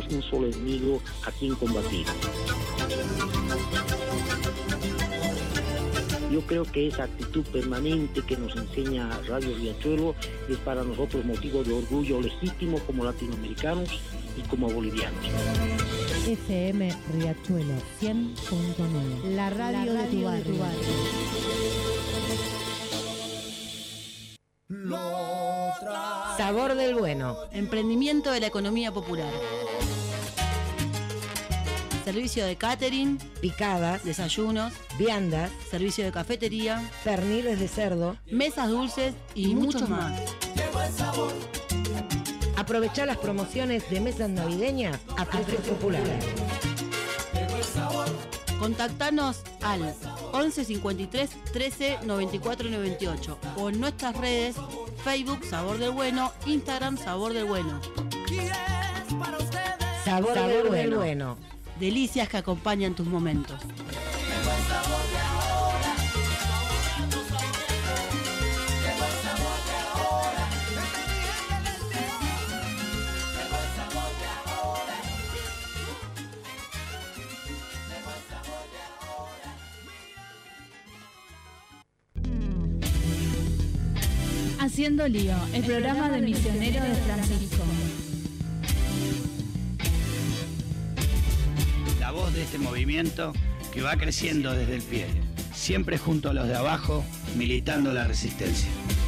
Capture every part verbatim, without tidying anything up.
un solo enemigo a quien combatir. Yo creo que esa actitud permanente que nos enseña Radio Riachuelo es para nosotros motivo de orgullo legítimo como latinoamericanos y como bolivianos. F M Riachuelo cien punto nueve, la radio, la radio de tu barrio. De tu barrio. Sabor del Bueno. Emprendimiento de la economía popular. Servicio de catering, picadas, desayunos, viandas, servicio de cafetería, perniles de cerdo, mesas dulces y, y muchos más. más. Aprovechá las promociones de mesas navideñas a precios populares. Contactanos al once cincuenta y tres trece noventa y cuatro noventa y ocho o en nuestras redes Facebook Sabor del Bueno, Instagram Sabor del Bueno. Sabor, Sabor del, del bueno. bueno. Delicias que acompañan tus momentos. Haciendo Lío, el programa de misionero de Francisco. La voz de este movimiento que va creciendo desde el pie, siempre junto a los de abajo, militando la resistencia.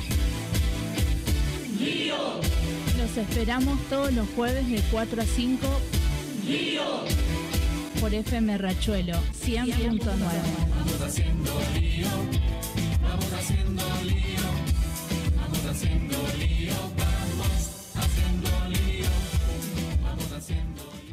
¡Lío! Los esperamos todos los jueves de cuatro a cinco. ¡Lío! Por F M Riachuelo cien punto nueve. Vamos haciendo lío, vamos haciendo lío, vamos haciendo lío, vamos haciendo lío, vamos haciendo lío.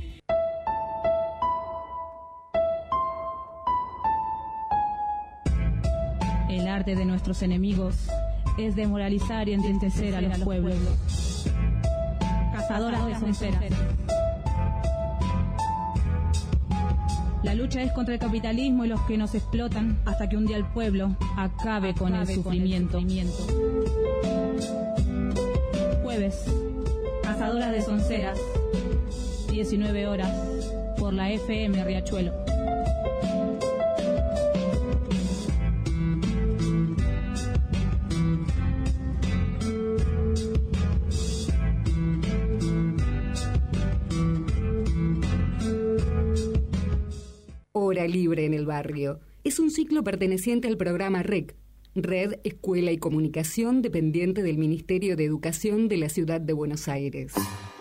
El arte de nuestros enemigos es demoralizar y entristecer a los pueblos. Cazadoras de sonceras. La lucha es contra el capitalismo y los que nos explotan hasta que un día el pueblo acabe con el sufrimiento. Jueves, Cazadoras de sonceras, diecinueve horas, por la F M Riachuelo. Hora Libre en el Barrio. Es un ciclo perteneciente al programa R E C, Red, Escuela y Comunicación, dependiente del Ministerio de Educación de la Ciudad de Buenos Aires.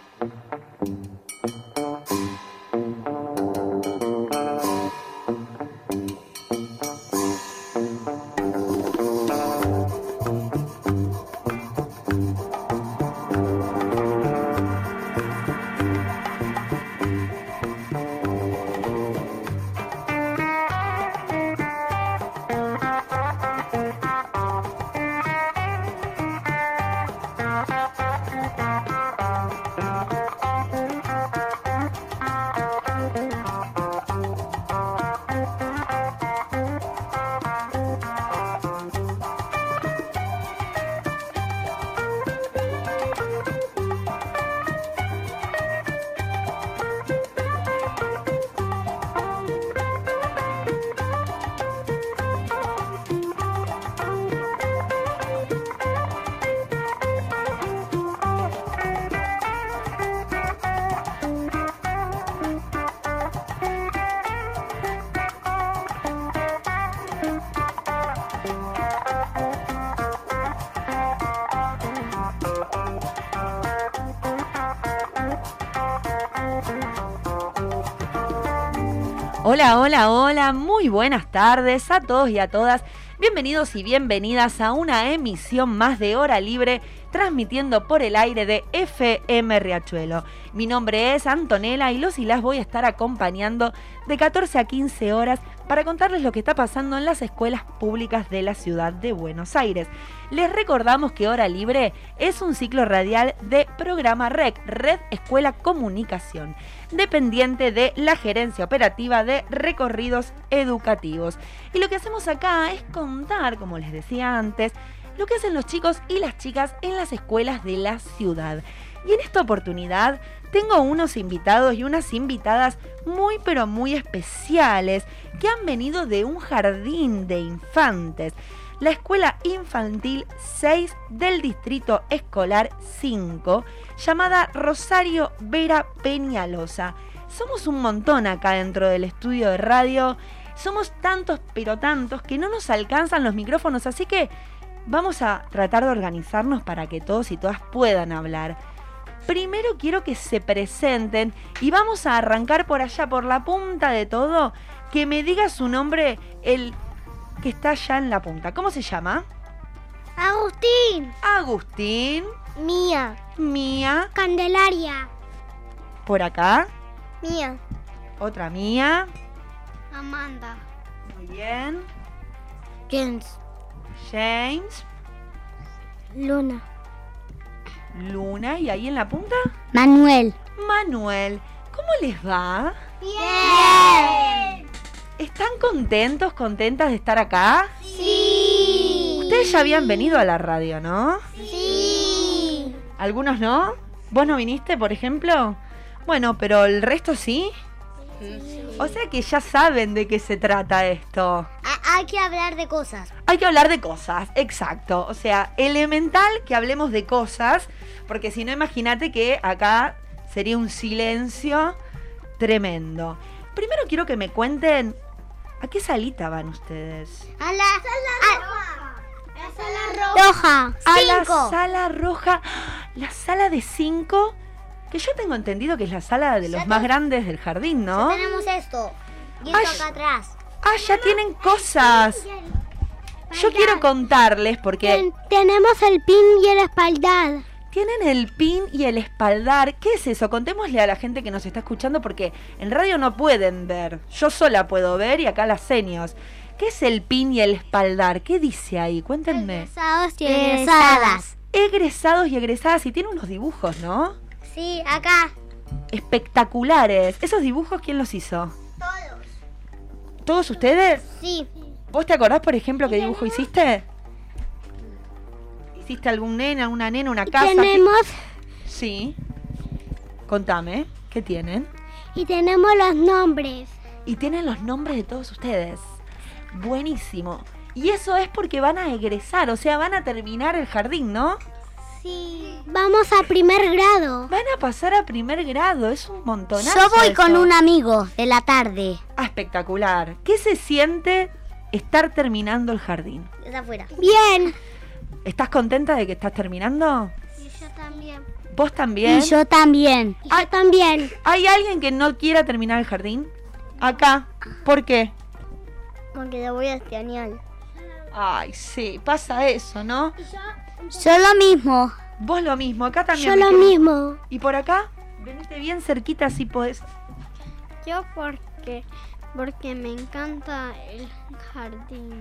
Hola, hola, hola, muy buenas tardes a todos y a todas. Bienvenidos y bienvenidas a una emisión más de Hora Libre, transmitiendo por el aire de F M Riachuelo. Mi nombre es Antonella y los y las voy a estar acompañando de catorce a quince horas para contarles lo que está pasando en las escuelas públicas de la ciudad de Buenos Aires. Les recordamos que Hora Libre es un ciclo radial de programa R E C, Red Escuela Comunicación, dependiente de la Gerencia Operativa de Recorridos Educativos. Y lo que hacemos acá es contar, como les decía antes, lo que hacen los chicos y las chicas en las escuelas de la ciudad. Y en esta oportunidad tengo unos invitados y unas invitadas muy pero muy especiales que han venido de un jardín de infantes, la Escuela Infantil seis del Distrito Escolar cinco, llamada Rosario Vera Peñalosa. Somos un montón acá dentro del estudio de radio, somos tantos pero tantos que no nos alcanzan los micrófonos, así que vamos a tratar de organizarnos para que todos y todas puedan hablar. Primero quiero que se presenten y vamos a arrancar por allá, por la punta de todo, que me diga su nombre el que está allá en la punta. ¿Cómo se llama? Agustín. Agustín. Mía. Mía. Candelaria. Por acá. Mía. Otra Mía. Amanda. Muy bien. James. James. Luna. Luna. ¿Y ahí en la punta? Manuel. Manuel. ¿Cómo les va? Bien. ¿Están contentos, contentas de estar acá? Sí. Ustedes ya habían venido a la radio, ¿no? Sí. ¿Algunos no? ¿Vos no viniste, por ejemplo? Bueno, pero el resto sí. Sí. O sea que ya saben de qué se trata esto. Ha- hay que hablar de cosas. Hay que hablar de cosas, exacto. O sea, elemental que hablemos de cosas, porque si no, imagínate que acá sería un silencio tremendo. Primero quiero que me cuenten, ¿a qué salita van ustedes? A la sala roja. La sala roja. A la Cinco. sala roja. La sala de cinco, que yo tengo entendido que es la sala de los Ya más te- grandes del jardín, ¿no? Tenemos esto. Y Ay. esto acá atrás. Ah, ya tienen cosas. Yo quiero contarles porque Tenemos el pin y el espaldar. tienen el pin y el espaldar. ¿Qué es eso? Contémosle a la gente que nos está escuchando porque en radio no pueden ver. Yo sola puedo ver y acá las señas. ¿Qué es el pin y el espaldar? ¿Qué dice ahí? Cuéntenme. Egresados y egresadas. Egresados y egresadas, y tiene unos dibujos, ¿no? Sí, acá. Espectaculares. ¿Esos dibujos quién los hizo? Todos. ¿Todos ustedes? Sí. ¿Vos te acordás, por ejemplo, qué dibujo hiciste? ¿Hiciste algún nene, alguna nena, una casa? Tenemos Sí. Contame, ¿qué tienen? y tenemos los nombres. Y tienen los nombres de todos ustedes. Buenísimo. Y eso es porque van a egresar, o sea, van a terminar el jardín, ¿no? Sí. Vamos a primer grado. Van a pasar a primer grado, es un montonazo. Yo voy eso. con un amigo de la tarde. Ah, espectacular. ¿Qué se siente estar terminando el jardín? Desde afuera. Bien. ¿Estás contenta de que estás terminando? Y yo también. ¿Vos también? Y yo también. Y yo también. ¿Hay alguien que no quiera terminar el jardín? Acá. ¿Por qué? Porque lo voy a extrañar. Ay, sí, pasa eso, ¿no? Yo lo mismo. Vos lo mismo, acá también. Yo me lo quedo. mismo. ¿Y por acá? Venite bien cerquita así podés. Yo porque porque me encanta el jardín.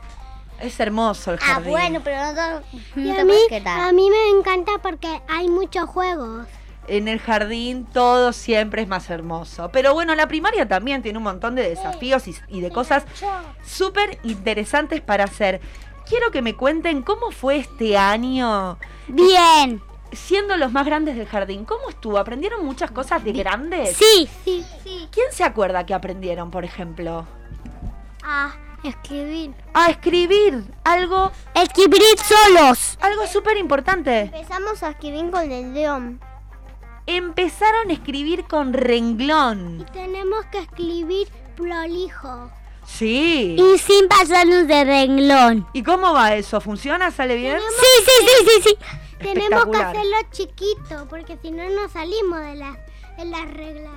Es hermoso el jardín. pero no te, no a, mí, a mí me encanta porque hay muchos juegos. En el jardín todo siempre es más hermoso. Pero bueno, la primaria también tiene un montón de desafíos y, y de cosas súper interesantes para hacer. Quiero que me cuenten cómo fue este año. Bien. Siendo los más grandes del jardín, ¿cómo estuvo? ¿Aprendieron muchas cosas de grandes? Sí. Sí, sí. ¿Quién se acuerda que aprendieron, por ejemplo? A escribir. A escribir. Algo, Escribir solos. algo súper importante. Empezamos a escribir con el león. Empezaron a escribir con renglón. Tenemos que escribir prolijo. Sí. Y sin pasarnos de renglón. ¿Y cómo va eso? ¿Funciona? ¿Sale bien? Sí, sí, sí, sí, sí. Tenemos que Espectacular. hacerlo chiquito, porque si no nos salimos de las, de las reglas.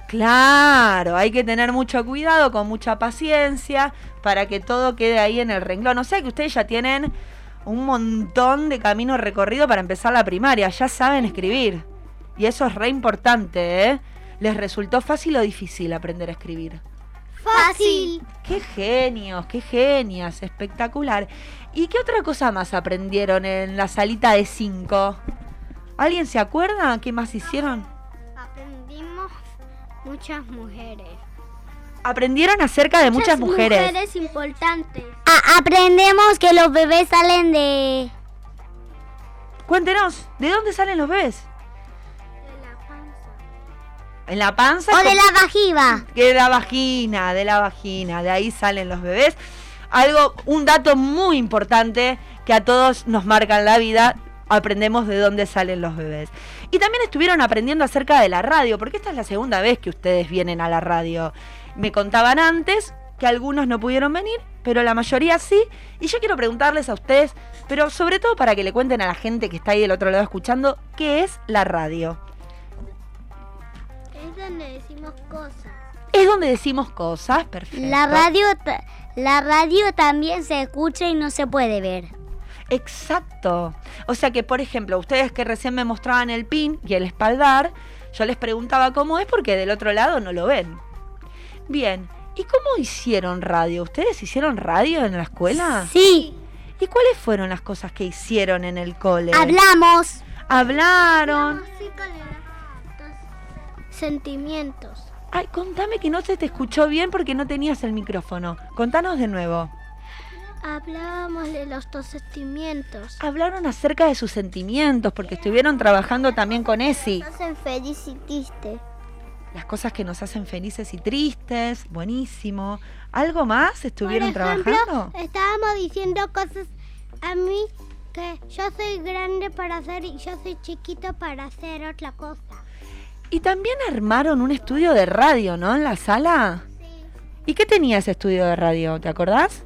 Claro, hay que tener mucho cuidado, con mucha paciencia, para que todo quede ahí en el renglón. O sea que ustedes ya tienen un montón de camino recorrido para empezar la primaria, ya saben escribir. Y eso es re importante, ¿eh? ¿Les resultó fácil o difícil aprender a escribir? Fácil. ¡Qué genios, qué genias! Espectacular. ¿Y qué otra cosa más aprendieron en la salita de cinco? ¿Alguien se acuerda? ¿Qué más hicieron? Aprendimos muchas mujeres. Aprendieron acerca de muchas, mujeres. Mujeres importantes. A- aprendemos que los bebés salen de... Cuéntenos, ¿de dónde salen los bebés? De la panza. En la panza. O es de como- la vagina. Que de la vagina, de la vagina, de ahí salen los bebés. Algo, un dato muy importante que a todos nos marca en la vida, aprendemos de dónde salen los bebés. Y también estuvieron aprendiendo acerca de la radio, porque esta es la segunda vez que ustedes vienen a la radio. Me contaban antes que algunos no pudieron venir, pero la mayoría sí. Y yo quiero preguntarles a ustedes, pero sobre todo para que le cuenten a la gente que está ahí del otro lado escuchando, ¿qué es la radio? Es donde decimos cosas. Es donde decimos cosas, perfecto. La radio, ta- la radio también se escucha y no se puede ver. Exacto. O sea que, por ejemplo, ustedes que recién me mostraban el pin y el espaldar, yo les preguntaba cómo es porque del otro lado no lo ven. Bien, ¿y cómo hicieron radio? ¿Ustedes hicieron radio en la escuela? Sí. ¿Y cuáles fueron las cosas que hicieron en el cole? Hablamos. Hablaron. Sentimientos. Ay, contame que no se te escuchó bien porque no tenías el micrófono. Contanos de nuevo. Hablábamos de los dos sentimientos. Hablaron acerca de sus sentimientos porque estuvieron trabajando también con Esi. Nos hacen feliz y triste. Las cosas que nos hacen felices y tristes, buenísimo. ¿Algo más estuvieron Por ejemplo, trabajando? estábamos diciendo cosas a mí que yo soy grande para hacer y yo soy chiquito para hacer otra cosa. Y también armaron un estudio de radio, ¿no? En la sala. Sí. ¿Y qué tenía ese estudio de radio? ¿Te acordás?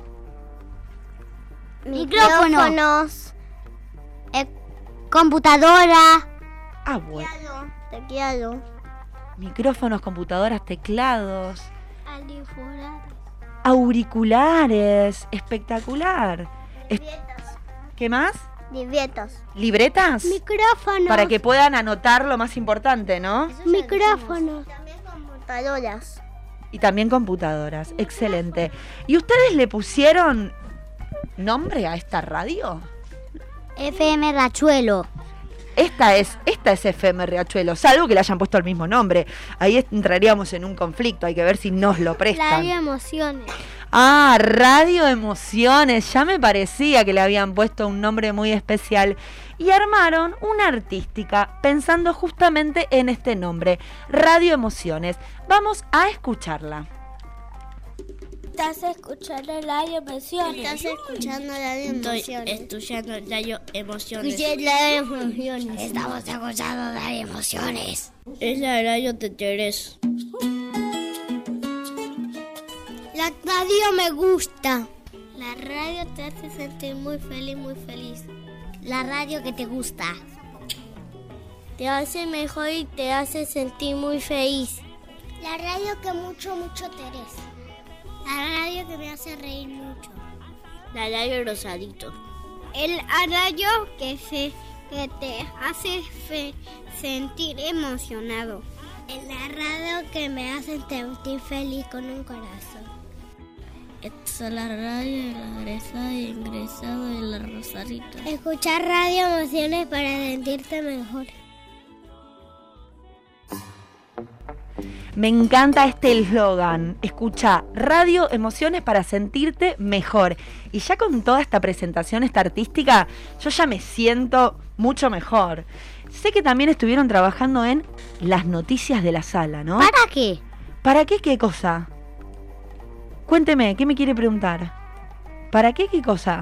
Micrófonos. eh, computadora. Ah, bueno. Teclado. Micrófonos, computadoras, teclados, Audífonos. auriculares. Espectacular. Es- ¿Qué más? Libretos. ¿Libretas? Micrófonos. Para que puedan anotar lo más importante, ¿no? Micrófonos. También computadoras. Y también computadoras. Excelente. ¿Y ustedes le pusieron nombre a esta radio? F M Rachuelo. Esta es, esta es F M Riachuelo, salvo que le hayan puesto el mismo nombre. Ahí entraríamos en un conflicto, hay que ver si nos lo prestan. Radio Emociones. Ah, Radio Emociones, ya me parecía que le habían puesto un nombre muy especial. Y armaron una artística pensando justamente en este nombre, Radio Emociones. Vamos a escucharla. Estás escuchando Radio Emociones. Estás escuchando Radio Emociones. Estudiando Radio Emociones. Radio Emociones. Estamos escuchando Radio Emociones. Es la radio de Terés. La radio me gusta. La radio te hace sentir muy feliz, muy feliz. La radio que te gusta. Te hace mejor y te hace sentir muy feliz. La radio que mucho, mucho te eres. La radio que me hace reír mucho. La radio Rosadito. El radio que, se, que te hace fe, sentir emocionado. La radio que me hace sentir feliz con un corazón. Esta es la radio de la egresada y ingresado de la Rosarito. Escuchar Radio Emociones para sentirte mejor. Me encanta este eslogan. Escucha Radio Emociones para sentirte mejor. Y ya con toda esta presentación, esta artística, yo ya me siento mucho mejor. Sé que también estuvieron trabajando en las noticias de la sala, ¿no? ¿Para qué? ¿Para qué qué cosa? Cuénteme, ¿qué me quiere preguntar? ¿Para qué qué cosa?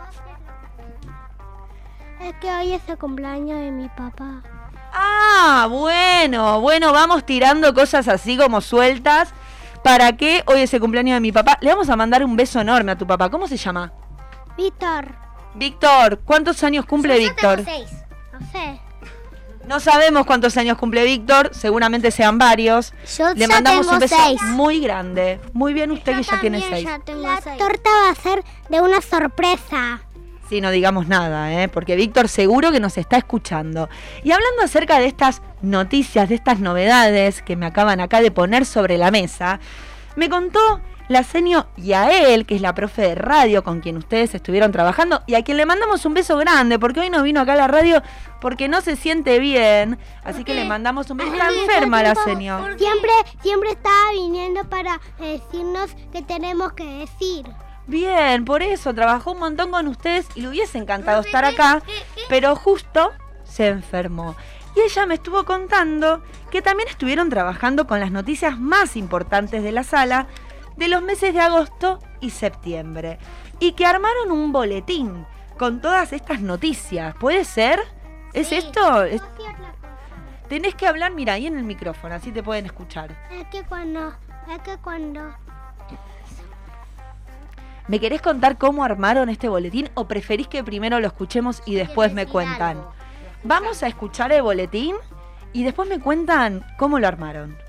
Es que hoy es el cumpleaños de mi papá. Ah, bueno, bueno, vamos tirando cosas así como sueltas. ¿Para qué? Hoy es el cumpleaños de mi papá. Le vamos a mandar un beso enorme a tu papá. ¿Cómo se llama? Víctor. Víctor, ¿cuántos años cumple Yo Víctor? tengo seis. No sé. No sabemos cuántos años cumple Víctor, seguramente sean varios. Yo Le ya mandamos tengo un beso seis. muy grande. Muy bien usted que ya tiene seis. La torta va a ser de una sorpresa. Sí, no digamos nada, ¿eh? Porque Víctor seguro que nos está escuchando. Y hablando acerca de estas noticias, de estas novedades que me acaban acá de poner sobre la mesa, me contó la seño Yael, que es la profe de radio con quien ustedes estuvieron trabajando y a quien le mandamos un beso grande, porque hoy no vino acá a la radio porque no se siente bien, así que le mandamos un beso. Está enferma la seño. Siempre, siempre estaba viniendo para decirnos qué tenemos que decir. Bien, por eso trabajó un montón con ustedes y le hubiese encantado estar acá, pero justo se enfermó. Y ella me estuvo contando que también estuvieron trabajando con las noticias más importantes de la sala de los meses de agosto y septiembre. Y que armaron un boletín con todas estas noticias. ¿Puede ser? ¿Es Sí. esto? Es- Tenés que hablar, mira, ahí en el micrófono, así te pueden escuchar. Es que cuando, es que cuando, ¿Me querés contar cómo armaron este boletín o preferís que primero lo escuchemos y después me cuentan? Vamos a escuchar el boletín y después me cuentan cómo lo armaron.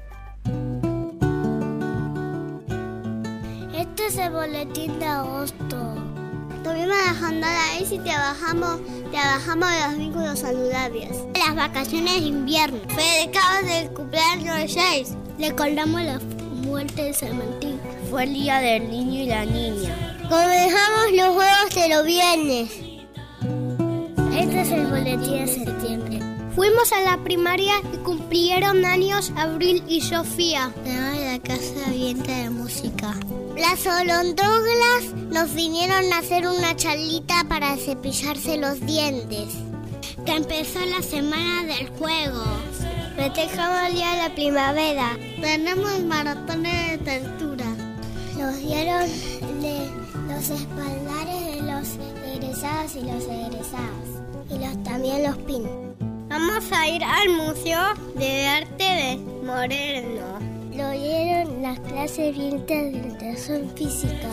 este es el boletín de agosto. Tuvimos la jornada ahí si trabajamos, trabajamos los vínculos saludables. Las vacaciones de invierno. Festejamos el cumpleaños de seis. Recordamos la muerte de San Martín. Fue el día del niño y la niña. Comenzamos los juegos de los viernes. Este es el boletín de septiembre. Fuimos a la primaria y cumplieron años Abril y Sofía. Tenemos la casa abierta de música. Las olondrogas nos vinieron a hacer una charlita para cepillarse los dientes. Que empezó la semana del juego. Festejamos el día de la primavera. Tenemos maratones de textura. Nos dieron de los espaldares de los egresados y los egresadas. Y los, también los pins. Vamos a ir al Museo de Arte de Moreno. Lo dieron las clases bien de educación física.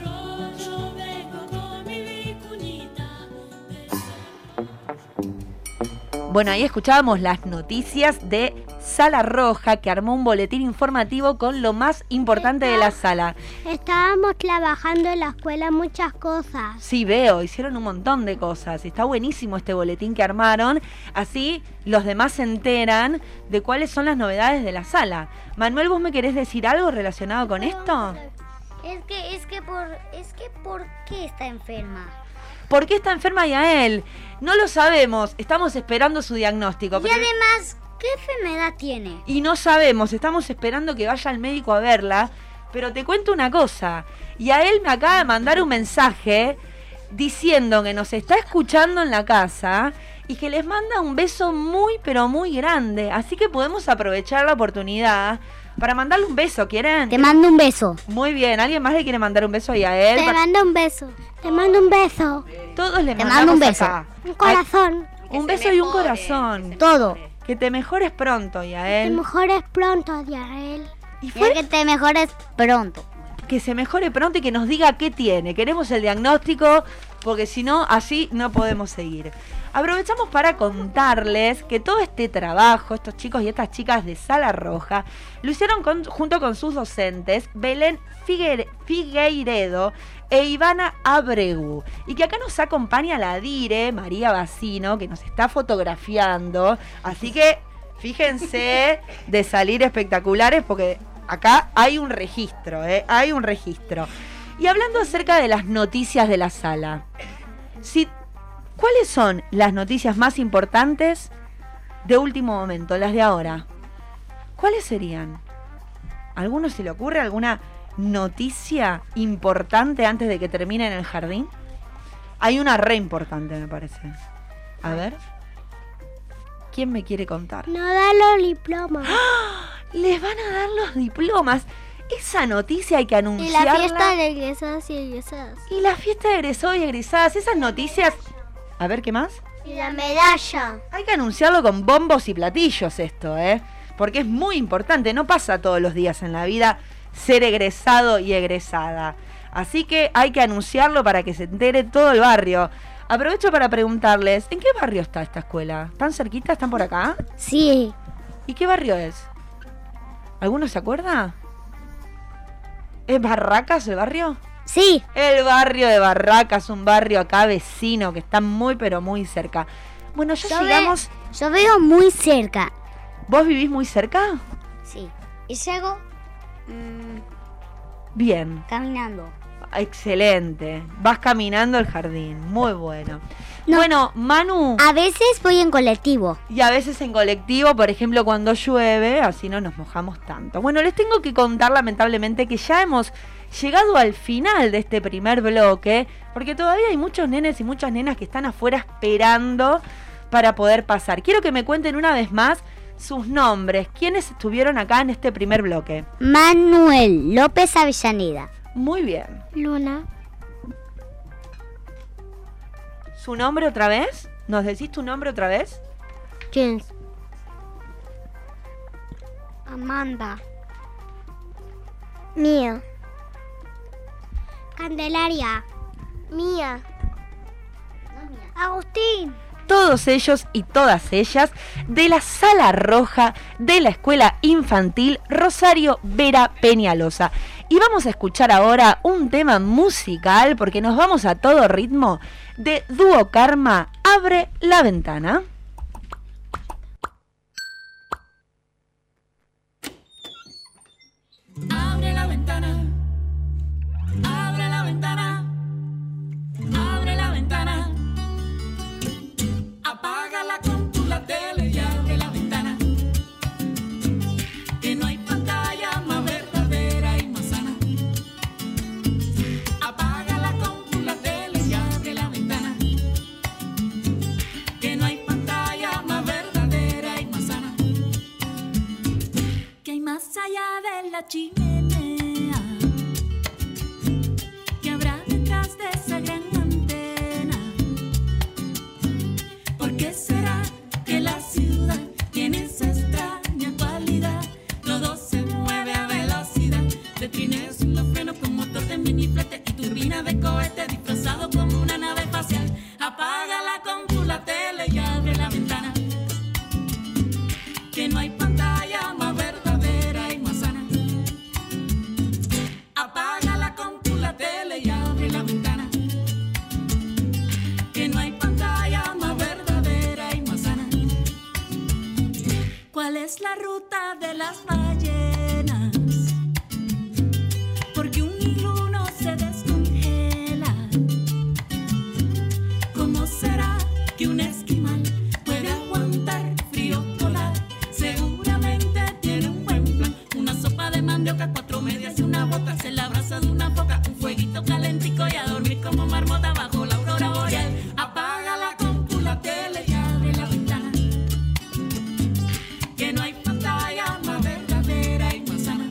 Bueno, ahí escuchábamos las noticias de Sala Roja, que armó un boletín informativo con lo más importante de la sala. Estábamos trabajando en la escuela muchas cosas. Sí, veo, hicieron un montón de cosas. Está buenísimo este boletín que armaron. Así los demás se enteran de cuáles son las novedades de la sala. Manuel, ¿vos me querés decir algo relacionado con esto? Es que, es que por, es que ¿por qué está enferma? ¿Por qué está enferma Yael? No lo sabemos, estamos esperando su diagnóstico. Y pero- además, ¿qué enfermedad tiene? Y no sabemos, estamos esperando que vaya al médico a verla. Pero te cuento una cosa, Yael me acaba de mandar un mensaje diciendo que nos está escuchando en la casa y que les manda un beso muy pero muy grande. Así que podemos aprovechar la oportunidad para mandarle un beso, ¿quieren? Te mando un beso. Muy bien, ¿alguien más le quiere mandar un beso a Yael? Te Pa- mando un beso. Te mando un beso. Todos le Te mandamos mando un beso. acá. Un corazón. Un beso y un corazón. Todo. Que te mejores pronto, Te Yael. mejores pronto, Yael. Y fue que te mejores pronto. que se mejore pronto y que nos diga qué tiene. Queremos el diagnóstico, porque si no, así no podemos seguir. Aprovechamos para contarles que todo este trabajo, estos chicos y estas chicas de Sala Roja, lo hicieron con- junto con sus docentes, Belén Figue- Figueiredo e Ivana Abreu. Y que acá nos acompaña la Dire, María Bacino, que nos está fotografiando. Así que fíjense de salir espectaculares, porque acá hay un registro, ¿eh? Hay un registro. Y hablando acerca de las noticias de la sala, si, ¿cuáles son las noticias más importantes de último momento, las de ahora? ¿Cuáles serían? ¿Alguno se le ocurre alguna noticia importante antes de que termine en el jardín? Hay una re importante, me parece. A ver. ¿Quién me quiere contar? No da los diplomas. Les van a dar los diplomas. Esa noticia hay que Y anunciarla. la fiesta de egresados y egresadas. Y la fiesta de egresados y egresadas. Esas noticias... A ver, ¿qué más? Y la medalla. Hay que anunciarlo con bombos y platillos esto, ¿eh? Porque es muy importante. No pasa todos los días en la vida ser egresado y egresada. Así que hay que anunciarlo para que se entere todo el barrio. Aprovecho para preguntarles, ¿en qué barrio está esta escuela? ¿Están cerquita? ¿Están por acá? Sí. ¿Y qué barrio es? ¿Alguno se acuerda? ¿Es Barracas el barrio? Sí. El barrio de Barracas, un barrio acá vecino que está muy pero muy cerca. Bueno, ya Yo, ve- llegamos... yo veo muy cerca. ¿Vos vivís muy cerca? Sí. Y llego mm, Bien, caminando. excelente. Vas caminando el jardín, muy bueno. No. Bueno, Manu, A veces voy en colectivo. y a veces en colectivo, por ejemplo, cuando llueve, así no nos mojamos tanto. Bueno, les tengo que contar lamentablemente que ya hemos llegado al final de este primer bloque, porque todavía hay muchos nenes y muchas nenas que están afuera esperando para poder pasar. Quiero que me cuenten una vez más sus nombres. ¿Quiénes estuvieron acá en este primer bloque? Manuel López Avellaneda. Muy bien. Luna. ¿Su nombre otra vez? ¿Nos decís tu nombre otra vez? James. Amanda. Mío. Candelaria. Mía. Agustín. Todos ellos y todas ellas de la Sala Roja de la Escuela Infantil Rosario Vera Peñalosa. Y vamos a escuchar ahora un tema musical, porque nos vamos a todo ritmo, de Dúo Karma, Abre la Ventana. Abre la ventana, abre la ventana, abre la ventana. Apaga la compu, la tele y abre la ventana. Que no hay pantalla más verdadera y más sana. Apaga la compu, la tele y abre la ventana. Que no hay pantalla más verdadera y más sana. Que hay más allá de la chimenea. Que habrá detrás de esa gran antena. ¿Por qué será que la ciudad tiene esa extraña cualidad? Todo se mueve a velocidad, de trineos sin los frenos con motor de miniflete y turbina de cohete disfrazado como una nave espacial. Apaga la compu, la tele y abre la ventana. Que no hay pantalla más verdadera y más sana. Apaga la compu, la tele y abre la ventana. Que no hay pantalla más verdadera y más sana. ¿Cuál es la ruta de las ballenas? Porque un iglú no se descongela. ¿Cómo será que un esquimal puede aguantar frío polar? Seguramente tiene un buen plan. Una sopa de mandioca, cuatro medias y una bota. Se la abraza de una foca, un fueguito calentico y a dormir como marmota bajo la aurora boreal. Apaga la compu, la tele y abre la ventana. Que no hay pantalla más verdadera y más sana.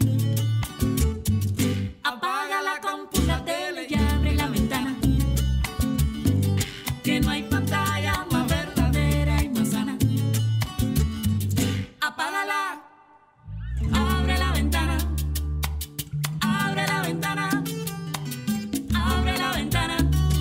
Apaga la compu, la tele y abre la ventana. Que no hay pantalla más verdadera y más sana. Apágala, abre la ventana, abre la ventana, abre la ventana.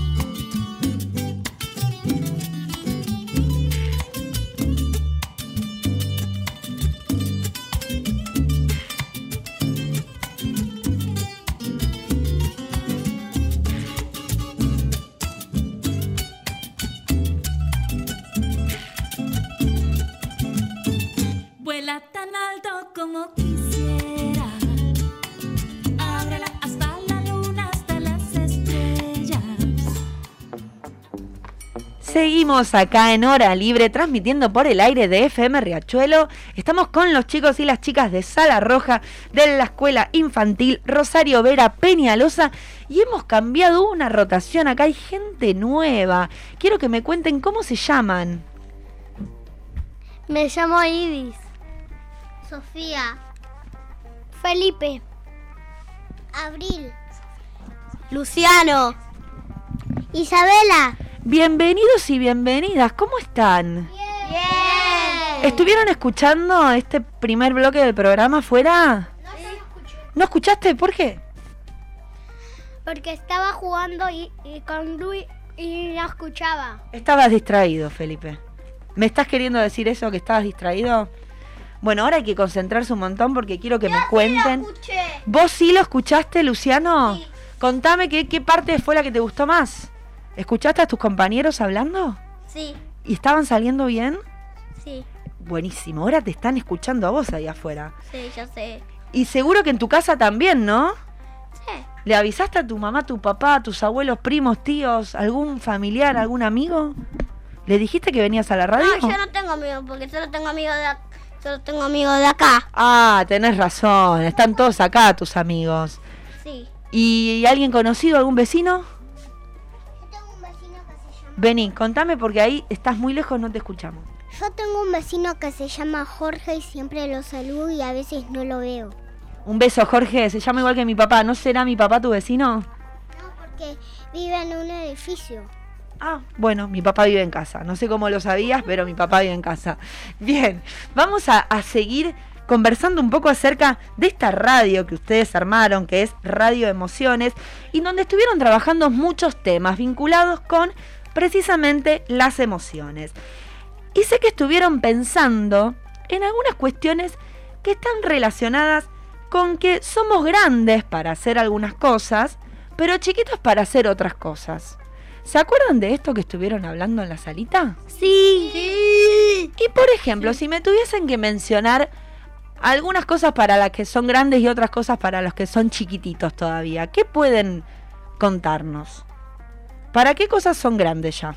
Vuela tan alto como quisiera. Ábrela hasta la luna, hasta las estrellas. Seguimos acá en Hora Libre, transmitiendo por el aire de F M Riachuelo. Estamos con los chicos y las chicas de Sala Roja de la Escuela Infantil Rosario Vera Peñalosa. Y hemos cambiado una rotación. Acá hay gente nueva. Quiero que me cuenten cómo se llaman. Me llamo Idis. Sofía. Felipe. Abril. Luciano. Isabela. Bienvenidos y bienvenidas. ¿Cómo están? Bien. ¿Estuvieron escuchando este primer bloque del programa afuera? No, sí. ¿No escuchaste? ¿Por qué? Porque estaba jugando y, y con Luis y no escuchaba. Estabas distraído, Felipe. ¿Me estás queriendo decir eso, que estabas distraído? Bueno, ahora hay que concentrarse un montón porque quiero que Yo me sí cuenten. lo escuché. ¿Vos sí lo escuchaste, Luciano? Sí. Contame qué, qué parte fue la que te gustó más. ¿Escuchaste a tus compañeros hablando? Sí, ¿Y estaban saliendo bien? sí, Buenísimo, ahora te están escuchando a vos ahí afuera. sí, yo sé. Y seguro que en tu casa también, ¿no? Sí. ¿Le avisaste a tu mamá, a tu papá, a tus abuelos, primos, tíos, algún familiar, algún amigo? ¿Le dijiste que venías a la radio? No, yo no tengo amigos porque solo tengo amigos de, ac- solo tengo amigos de acá. Ah, tenés razón, están todos acá tus amigos. Sí. ¿Y alguien conocido, algún vecino? Yo tengo un vecino que se llama Vení, contame porque ahí estás muy lejos, no te escuchamos. Yo tengo un vecino que se llama Jorge y siempre lo saludo y a veces no lo veo. Un beso, Jorge. Se llama igual que mi papá. ¿No será mi papá tu vecino? No, porque vive en un edificio. Ah, bueno, mi papá vive en casa. No sé cómo lo sabías, pero mi papá vive en casa. Bien, vamos a, a seguir conversando un poco acerca de esta radio que ustedes armaron, que es Radio Emociones, y donde estuvieron trabajando muchos temas vinculados con precisamente las emociones. Y sé que estuvieron pensando en algunas cuestiones que están relacionadas con que somos grandes para hacer algunas cosas, pero chiquitos para hacer otras cosas. ¿Se acuerdan de esto que estuvieron hablando en la salita? Sí. sí. Y por ejemplo, sí. si me tuviesen que mencionar algunas cosas para las que son grandes y otras cosas para los que son chiquititos todavía, ¿qué pueden contarnos? ¿Para qué cosas son grandes ya?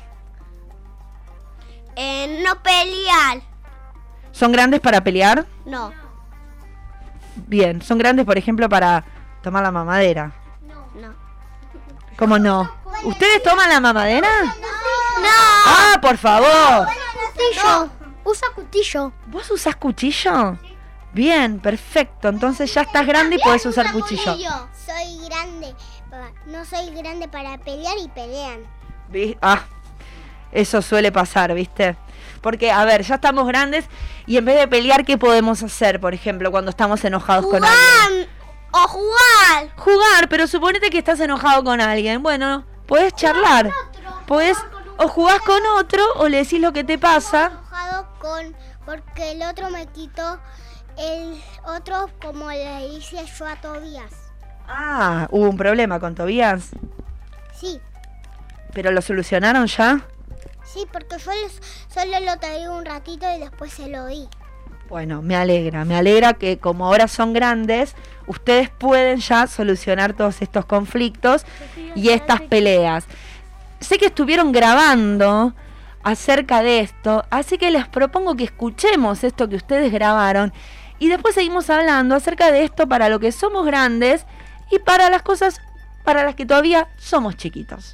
Eh, no pelear. ¿Son grandes para pelear? No. Bien, ¿son grandes, por ejemplo, para tomar la mamadera? No. No. ¿Cómo no? ¿Ustedes toman la mamadera? No. ¡Ah, por favor! Cuchillo. Usa cuchillo. ¿Vos usás cuchillo? Bien, perfecto. Entonces ya estás grande y podés usar cuchillo. Soy grande. No soy grande para pelear y pelean. Ah, eso suele pasar, ¿viste? Porque, a ver, ya estamos grandes y en vez de pelear, ¿qué podemos hacer, por ejemplo, cuando estamos enojados jugar, con alguien? O jugar. Jugar, pero suponete que estás enojado con alguien. Bueno, podés charlar. Podés, o jugás con otro o le decís lo que te pasa. Estoy enojado con, porque el otro me quitó el otro, como le hice yo a Tobías. Ah, ¿hubo un problema con Tobías? Sí. ¿Pero lo solucionaron ya? Sí, porque yo les, solo lo traí un ratito y después se lo di. Bueno, me alegra, me alegra que como ahora son grandes, ustedes pueden ya solucionar todos estos conflictos y estas peleas. Sé que estuvieron grabando acerca de esto, así que les propongo que escuchemos esto que ustedes grabaron y después seguimos hablando acerca de esto para lo que somos grandes y para las cosas para las que todavía somos chiquitos.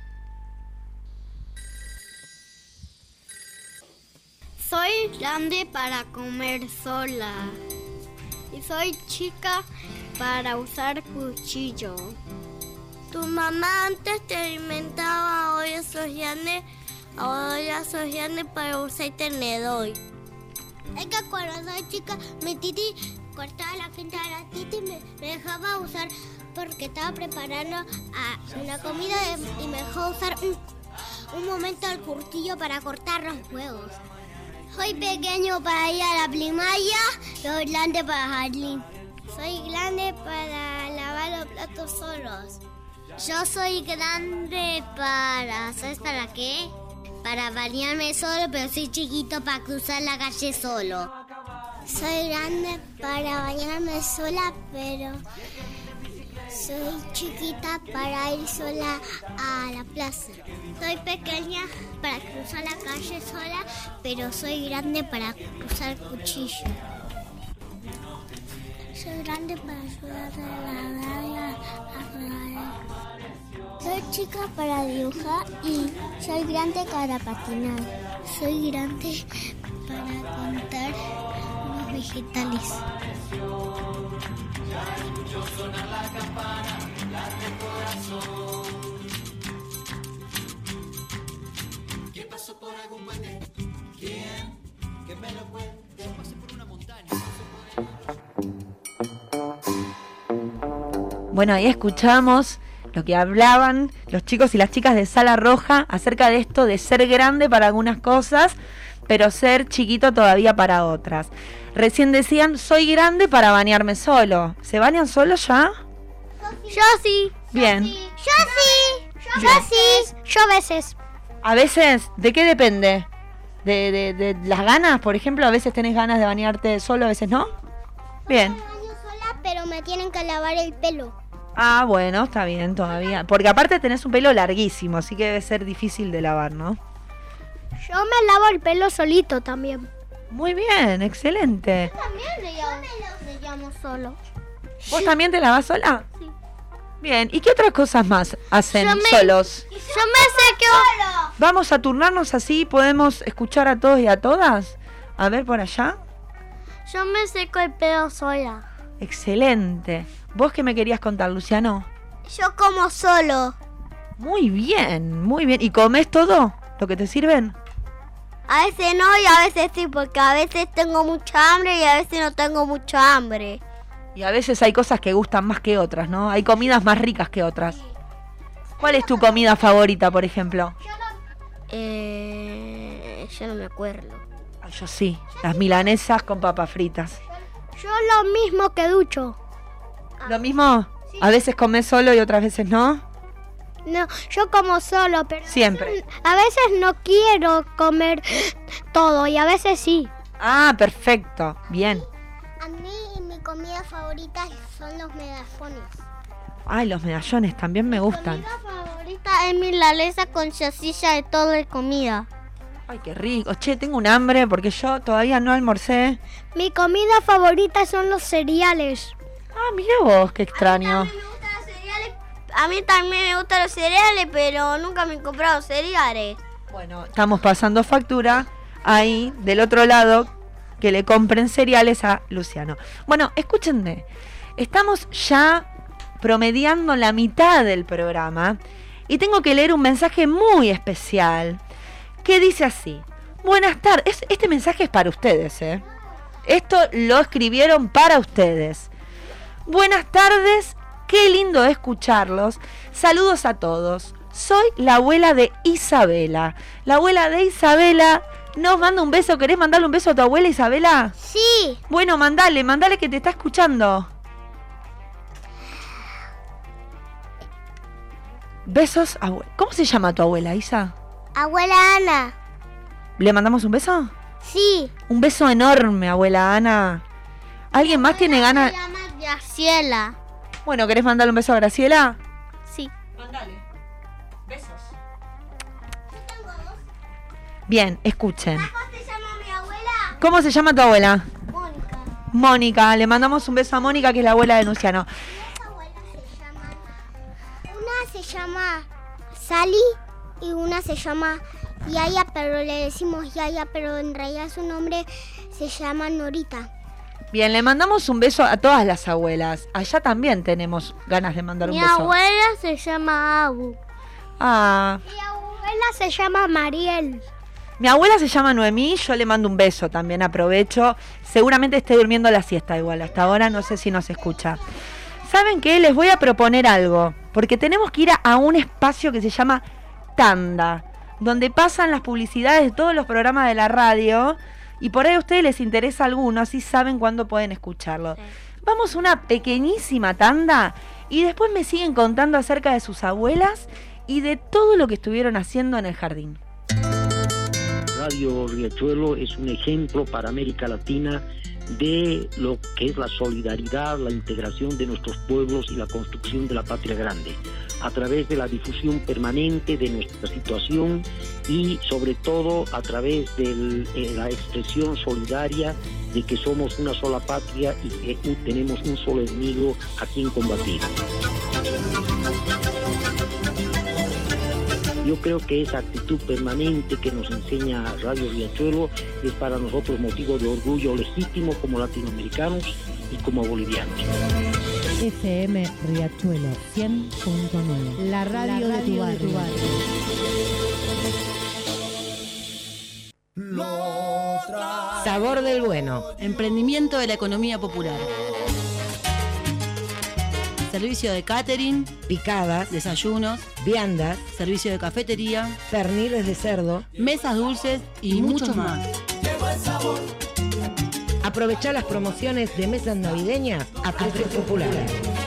Soy grande para comer sola y soy chica para usar cuchillo. Tu mamá antes te alimentaba, hoy sos grande, ahora sos grande para usar tenedor. Es que cuando soy chica, mi titi cortaba la pinta de la titi y me, me dejaba usar porque estaba preparando a una comida y me dejó usar un, un momento el curtillo para cortar los huevos. Soy pequeño para ir a la primaria, soy grande para jardín. Soy grande para lavar los platos solos. Yo soy grande para... ¿Sabes para qué? Para bañarme solo, pero soy chiquito para cruzar la calle solo. Soy grande para bañarme sola, pero soy chiquita para ir sola a la plaza. Soy pequeña para cruzar la calle sola, pero soy grande para cruzar cuchillo. Soy grande para ayudar a la radio a Soy chica para dibujar y soy grande para patinar. Soy grande para contar los vegetales. ¿Quién pasó por algún puente? ¿Quién? Que me lo cuente. Pasé por una montaña. Bueno, ahí escuchamos lo que hablaban los chicos y las chicas de Sala Roja acerca de esto de ser grande para algunas cosas, pero ser chiquito todavía para otras. Recién decían, soy grande para bañarme solo. ¿Se bañan solos ya? Yo sí. Bien. Yo sí. Yo, yo sí. Yo a veces. ¿A veces? ¿De qué depende? ¿De, de, de las ganas? Por ejemplo, a veces tenés ganas de bañarte solo, a veces no. Bien. Yo me baño sola, pero me tienen que lavar el pelo. Ah, bueno, está bien todavía. Porque aparte tenés un pelo larguísimo, así que debe ser difícil de lavar, ¿no? Yo me lavo el pelo solito también. Muy bien, excelente. Yo también me llamo, me llamo solo. ¿Vos también te lavas sola? Sí. Bien, ¿y qué otras cosas más hacen Yo me- solos? Yo me sé que... Vamos a turnarnos así, podemos escuchar a todos y a todas. A ver por allá. Yo me seco el pedo sola. Excelente. ¿Vos qué me querías contar, Luciano? Yo como solo. Muy bien, muy bien. ¿Y comes todo lo que te sirven? A veces no y a veces sí, porque a veces tengo mucha hambre y a veces no tengo mucha hambre. Y a veces hay cosas que gustan más que otras, ¿no? Hay comidas más ricas que otras. ¿Cuál es tu comida favorita, por ejemplo? Eh, yo no me acuerdo. Ay, yo sí, las milanesas con papas fritas. Yo lo mismo que Ducho. ¿Lo mismo? A veces comes solo y otras veces no. No, yo como solo, pero Siempre. a veces no quiero comer todo y a veces sí. Ah, perfecto. Bien. A mí mi comida favorita son los medallones. Ay, los medallones también me gustan. Mi comida favorita es milanesa con salsilla de todo de comida. Ay, qué rico. Che, tengo un hambre porque yo todavía no almorcé. Mi comida favorita son los cereales. Ah, mira vos, qué extraño. A mí también me gustan los cereales, pero nunca me he comprado cereales. Bueno, estamos pasando factura ahí del otro lado que le compren cereales a Luciano. Bueno, escúchenme. Estamos ya promediando la mitad del programa y tengo que leer un mensaje muy especial que dice así. Buenas tardes. Este mensaje es para ustedes, ¿eh? Esto lo escribieron para ustedes. Buenas tardes. Qué lindo escucharlos. Saludos a todos. Soy la abuela de Isabela. La abuela de Isabela nos manda un beso. ¿Querés mandarle un beso a tu abuela, Isabela? Sí. Bueno, mandale, mandale que te está escuchando. Besos, abuela. ¿Cómo se llama tu abuela, Isa? Abuela Ana. ¿Le mandamos un beso? Sí. Un beso enorme, abuela Ana. ¿Alguien más tiene ganas? Se llama Graciela. Bueno, ¿querés mandarle un beso a Graciela? Sí. Mandale. Besos. Bien, escuchen. ¿Cómo se llama mi abuela? ¿Cómo se llama tu abuela? Mónica. Mónica. Le mandamos un beso a Mónica, que es la abuela de Luciano. Mis abuelas se llaman... Una se llama Sally y una se llama Yaya, pero le decimos Yaya, pero en realidad su nombre se llama Norita. Bien, le mandamos un beso a todas las abuelas. Allá también tenemos ganas de mandar un Mi beso. abuela se llama Abu. Ah, Mi abuela se llama Mariel. mi abuela se llama Noemí, yo le mando un beso también, aprovecho. Seguramente esté durmiendo la siesta igual, hasta ahora no sé si nos escucha. ¿Saben qué? Les voy a proponer algo, porque tenemos que ir a, a un espacio que se llama Tanda, donde pasan las publicidades de todos los programas de la radio, y por ahí a ustedes les interesa alguno, así saben cuándo pueden escucharlo. Sí. Vamos a una pequeñísima tanda, y después me siguen contando acerca de sus abuelas y de todo lo que estuvieron haciendo en el jardín. Radio Riachuelo es un ejemplo para América Latina de lo que es la solidaridad, la integración de nuestros pueblos y la construcción de la patria grande, a través de la difusión permanente de nuestra situación y sobre todo a través de eh, la expresión solidaria de que somos una sola patria y que tenemos un solo enemigo a quien combatir. Yo creo que esa actitud permanente que nos enseña Radio Riachuelo es para nosotros motivo de orgullo legítimo como latinoamericanos y como bolivianos. F M Riachuelo cien punto nueve, la radio, la radio de tu barrio. Sabor del bueno. Emprendimiento de la economía popular. Servicio de catering, picadas, desayunos, viandas, servicio de cafetería, perniles de cerdo, mesas dulces y, y muchos más. más. Aprovechá las promociones de mesas navideñas a precios populares.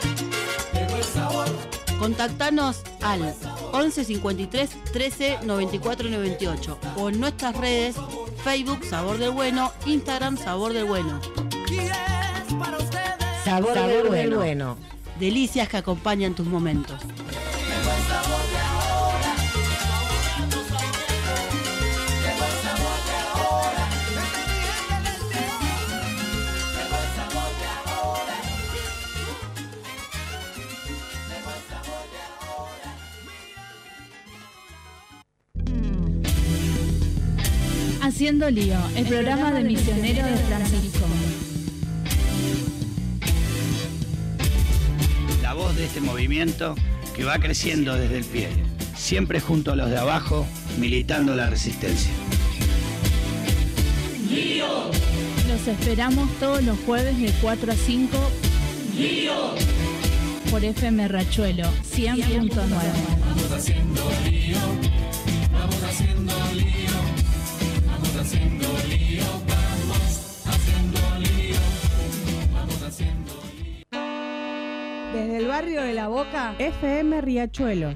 Contactanos al once cincuenta y tres trece noventa y cuatro noventa y ocho o en nuestras redes Facebook Sabor del Bueno, Instagram Sabor del Bueno. Sabor, Sabor del, del bueno. bueno. Delicias que acompañan tus momentos. Llegó el Haciendo Lío, el programa de Misionero de Francisco. La voz de este movimiento que va creciendo desde el pie, siempre junto a los de abajo, militando la resistencia. Lío. Los esperamos todos los jueves de cuatro a cinco. Lío. Por F M Riachuelo cien punto nueve. Vamos haciendo lío, vamos haciendo lío, vamos haciendo lío, vamos haciendo lío, vamos haciendo lío. Desde el barrio de La Boca, F M Riachuelo.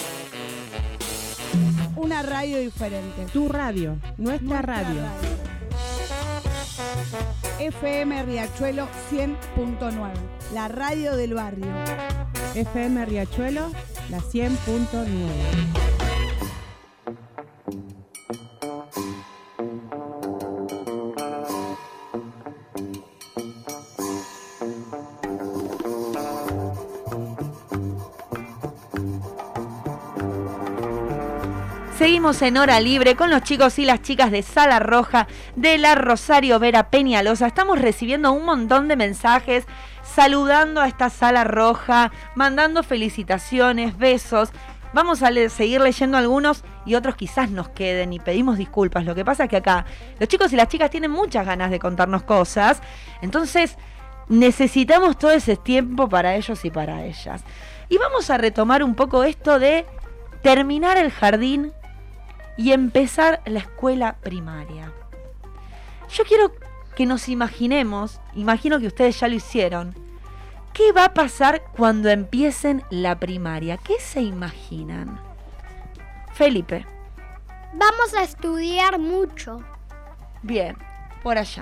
Una radio diferente. Tu radio, nuestra, nuestra radio. radio. F M Riachuelo cien punto nueve, la radio del barrio. F M Riachuelo, la cien punto nueve. Seguimos en Hora Libre con los chicos y las chicas de Sala Roja de la Rosario Vera Peñalosa. Estamos recibiendo un montón de mensajes saludando a esta Sala Roja, mandando felicitaciones, besos. Vamos a le- seguir leyendo algunos y otros quizás nos queden y pedimos disculpas. Lo que pasa es que acá los chicos y las chicas tienen muchas ganas de contarnos cosas. Entonces necesitamos todo ese tiempo para ellos y para ellas. Y vamos a retomar un poco esto de terminar el jardín y empezar la escuela primaria. Yo quiero que nos imaginemos, imagino que ustedes ya lo hicieron, ¿qué va a pasar cuando empiecen la primaria? ¿Qué se imaginan? Felipe. Vamos a estudiar mucho. Bien, por allá.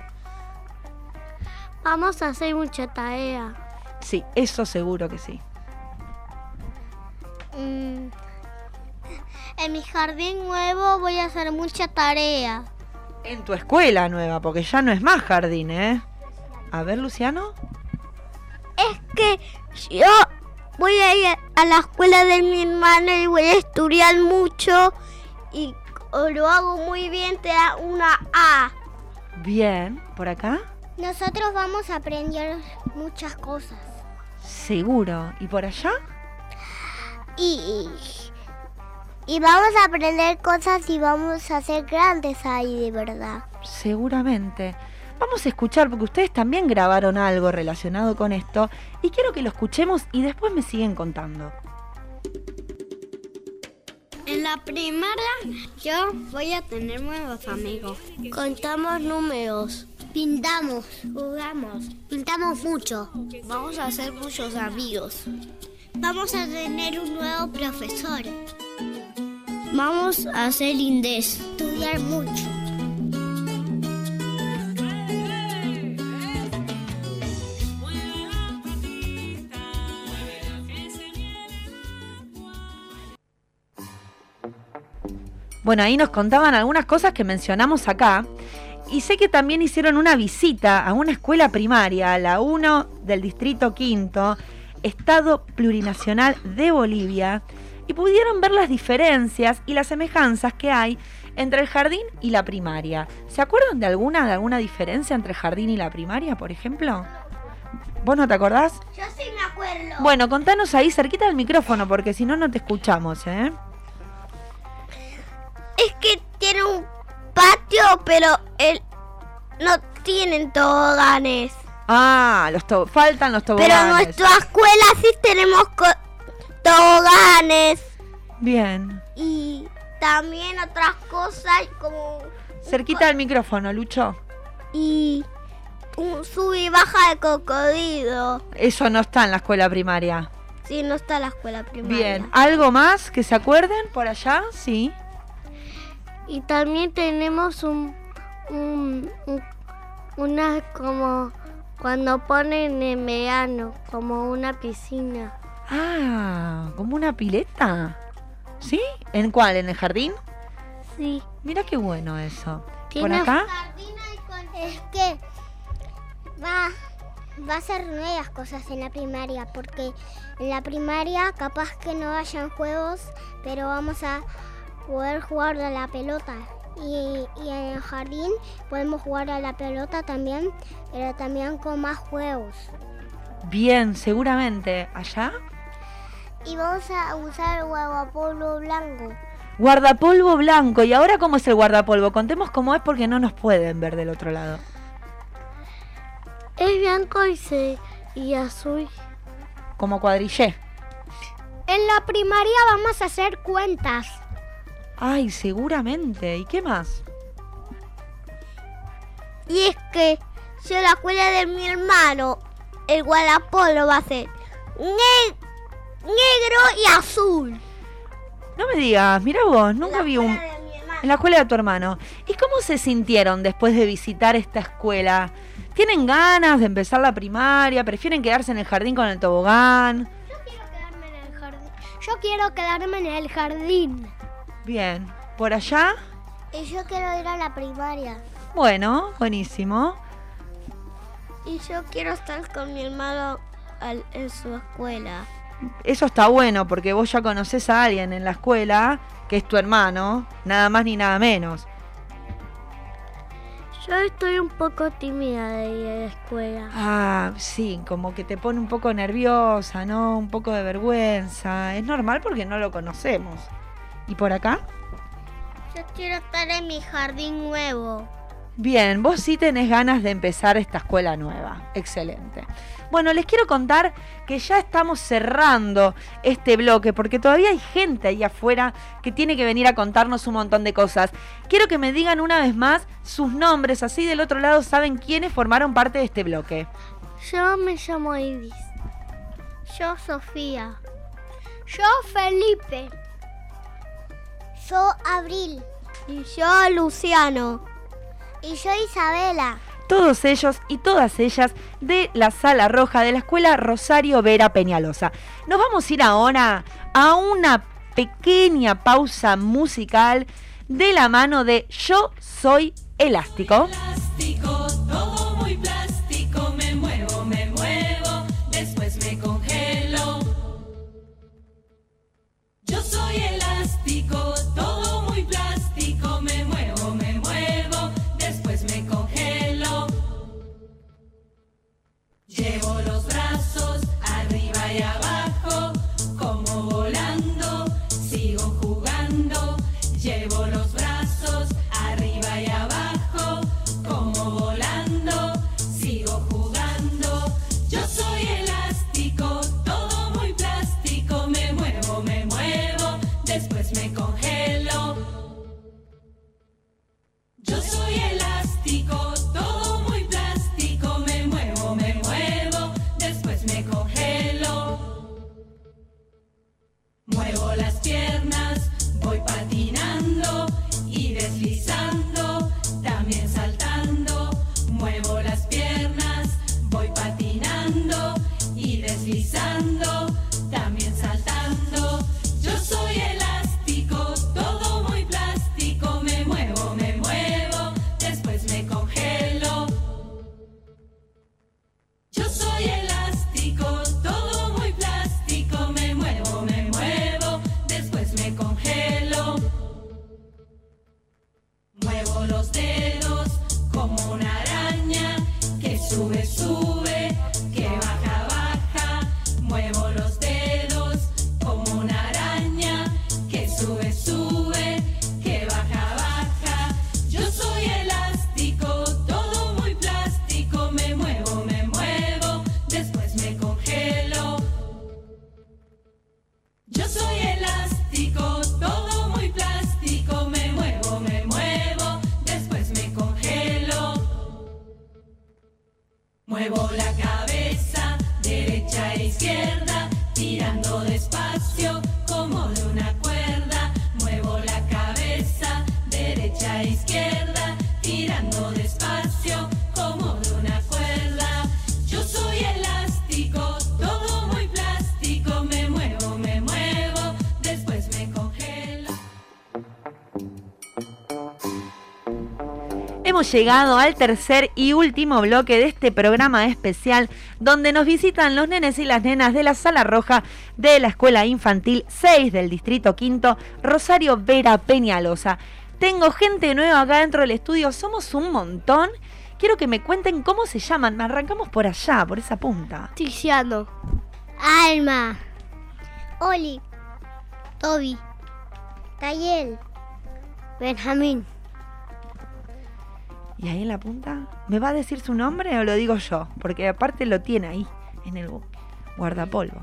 Vamos a hacer mucha tarea. Sí, eso seguro que sí. Mm. En mi jardín nuevo voy a hacer mucha tarea. En tu escuela nueva, porque ya no es más jardín, ¿eh? A ver, Luciano. Es que yo voy a ir a la escuela de mi hermana y voy a estudiar mucho. Y lo hago muy bien, te da una A. Bien, ¿por acá? Nosotros vamos a aprender muchas cosas. Seguro. ¿Y por allá? Y... Y vamos a aprender cosas y vamos a ser grandes ahí, de verdad. Seguramente. Vamos a escuchar, porque ustedes también grabaron algo relacionado con esto, y quiero que lo escuchemos y después me siguen contando. En la primaria yo voy a tener nuevos amigos. Contamos números. Pintamos. Jugamos. Pintamos mucho. Vamos a hacer muchos amigos. Vamos a tener un nuevo profesor. Vamos a hacer inglés. Estudiar mucho. Bueno, ahí nos contaban algunas cosas que mencionamos acá. Y sé que también hicieron una visita a una escuela primaria, la uno del Distrito Quinto, Estado Plurinacional de Bolivia, y pudieron ver las diferencias y las semejanzas que hay entre el jardín y la primaria. ¿Se acuerdan de alguna, de alguna diferencia entre el jardín y la primaria, por ejemplo? ¿Vos no te acordás? Yo sí me acuerdo. Bueno, contanos ahí cerquita del micrófono, porque si no, no te escuchamos, ¿eh? Es que tiene un patio, pero él no tienen toboganes. Ah, los to- faltan los toboganes. Pero en nuestra escuela sí tenemos co- toboganes. Bien. Y también otras cosas como... Cerquita del micrófono, Lucho. Y un sub y baja de cocodrilo. Eso no está en la escuela primaria. Sí, no está en la escuela primaria. Bien. ¿Algo más que se acuerden por allá? Sí. Y también tenemos un, un, un una como cuando ponen en verano, como una piscina. Ah, como una pileta. ¿Sí? ¿En cuál? ¿En el jardín? Sí. Mira qué bueno eso. ¿Por ¿Tiene acá? Es que va, va a ser nuevas cosas en la primaria, porque en la primaria capaz que no hayan juegos, pero vamos a poder jugar a la pelota. Y, y en el jardín podemos jugar a la pelota también, pero también con más juegos. Bien, seguramente. ¿Allá? Y vamos a usar el guardapolvo blanco. Guardapolvo blanco. ¿Y ahora cómo es el guardapolvo? Contemos cómo es porque no nos pueden ver del otro lado. Es blanco y, se, y azul. Como cuadrillé. En la primaria vamos a hacer cuentas. Ay, seguramente. ¿Y qué más? Y es que si en la escuela de mi hermano el guardapolvo va a ser ne- negro y azul. No me digas, mira vos, nunca vi un... En la escuela de tu hermano. ¿Y cómo se sintieron después de visitar esta escuela? ¿Tienen ganas de empezar la primaria? ¿Prefieren quedarse en el jardín con el tobogán? Yo quiero quedarme en el jardín. Yo quiero quedarme en el jardín. Bien. ¿Por allá? Y yo quiero ir a la primaria. Bueno, buenísimo. Y yo quiero estar con mi hermano al, en su escuela. Eso está bueno porque vos ya conocés a alguien en la escuela que es tu hermano, nada más ni nada menos. Yo estoy un poco tímida de ir a la escuela. Ah, sí, como que te pone un poco nerviosa, ¿no? Un poco de vergüenza. Es normal porque no lo conocemos. ¿Y por acá? Yo quiero estar en mi jardín nuevo. Bien, vos sí tenés ganas de empezar esta escuela nueva. Excelente. Bueno, les quiero contar que ya estamos cerrando este bloque porque todavía hay gente ahí afuera que tiene que venir a contarnos un montón de cosas. Quiero que me digan una vez más sus nombres, así del otro lado saben quiénes formaron parte de este bloque. Yo me llamo Ibis. Yo Sofía. Yo Felipe. Yo Abril. Y yo Luciano. Y yo Isabela. Todos ellos y todas ellas de la Sala Roja de la Escuela Rosario Vera Peñalosa. Nos vamos a ir ahora a una pequeña pausa musical de la mano de Yo Soy Elástico. Elástico, todo muy plástico, me muevo, me muevo, después me congelo. Yo soy elástico, todo muy plástico, me muevo, me muevo, después me congelo. Llevo los brazos arriba y abajo, como volando, sigo jugando. Llevo los brazos arriba y abajo, como volando, sigo jugando. Yo soy elástico, todo muy plástico, me muevo, me muevo, después me congelo. Yo soy elástico, todo muy plástico, me muevo, me muevo, después me congelo. Muevo las piernas, voy patinando y deslizando, también saltando. Muevo las piernas, voy patinando y deslizando, también saltando. Yo soy elástico, todo muy plástico, me muevo, me muevo, después me congelo. Yo soy elástico, todo muy plástico, me muevo, me muevo, después me congelo. Muevo los dedos como una araña que sube, sube, que baja, baja. Muevo los dedos como una araña que sube, sube, que baja, baja. Yo soy elástico, todo muy plástico, me muevo, me muevo, después me congelo. Yo soy elástico, todo muy plástico, me muevo, me muevo, después me congelo. Muevo la cabeza, derecha e izquierda, tirando despacio como de una cuerda. Muevo la cabeza, derecha e izquierda, tirando despacio como de una cuerda. Yo soy elástico, todo muy plástico, me muevo, me muevo, después me congelo. Hemos llegado al tercer y último bloque de este programa especial donde nos visitan los nenes y las nenas de la Sala Roja de la Escuela Infantil seis del Distrito Quinto, Rosario Vera Peñalosa. tengo gente nueva acá dentro del estudio. Somos un montón. Quiero que me cuenten cómo se llaman. Arrancamos por allá, por esa punta. Tiziano. Alma. Oli. Toby. Tayel. Benjamín. ¿Y ahí en la punta? ¿Me va a decir su nombre o lo digo yo? Porque aparte lo tiene ahí, en el guardapolvo.